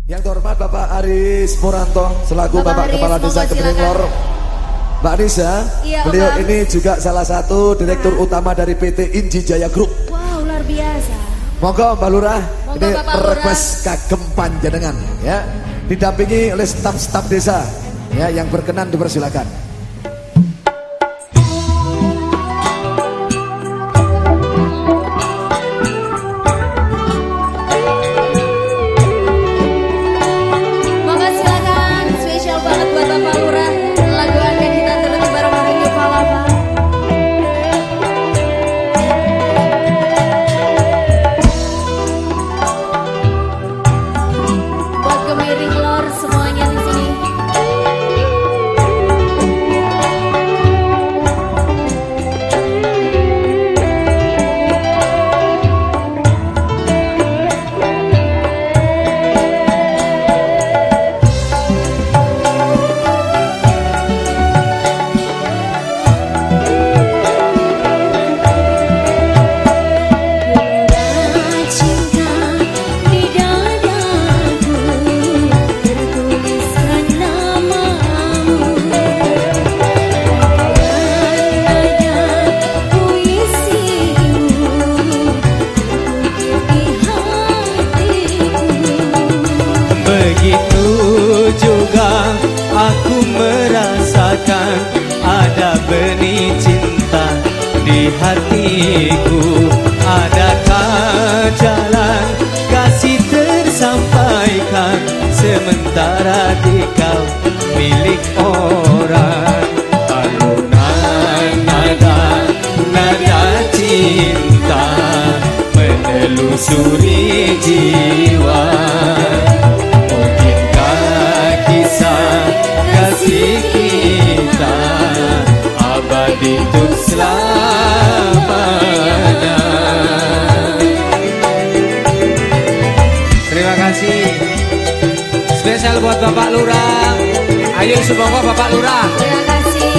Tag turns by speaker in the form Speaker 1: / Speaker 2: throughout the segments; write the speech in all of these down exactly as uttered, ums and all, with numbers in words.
Speaker 1: Yang terhormat Bapak Aris Muranto selaku Bapak, Bapak Aris, Kepala Desa Kebening Lor. Mbak Nisa, iya, beliau Bang. Ini juga salah satu direktur nah. utama dari P T Inji Jaya Group.
Speaker 2: Wow, luar biasa.
Speaker 1: Monggo Mbak Lurah,
Speaker 2: Monggo,
Speaker 1: ini
Speaker 2: Bapak
Speaker 1: request kagem panjenengan ya. Didampingi oleh staf-staf desa ya, yang berkenan dipersilakan.
Speaker 3: Begitu juga aku merasakan ada benih cinta di hatiku. Adakah jalan kasih tersampaikan sementara di kau milik orang? Alunan nada, nada cinta menelusuri jiwa. Kasih kita abadi untuk selamanya. Terima kasih spesial buat Bapak Lurah. Ayo semoga Bapak Lurah.
Speaker 2: Terima kasih.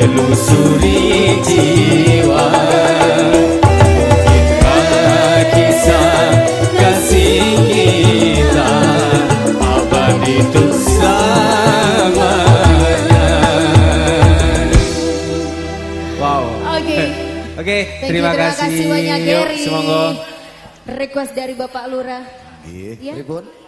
Speaker 3: menelusuri jiwa. Mungkinkah kisah kasih kita abadi untuk selamanya. Wow.
Speaker 2: Oke.
Speaker 3: Oke,
Speaker 2: Thank
Speaker 3: terima,
Speaker 2: you, terima
Speaker 3: kasih.
Speaker 2: kasih banyak
Speaker 3: Yuk,
Speaker 2: Gary.
Speaker 3: semoga.
Speaker 2: Request dari Bapak Lurah.
Speaker 1: Iya,
Speaker 2: Ya.
Speaker 1: pripun?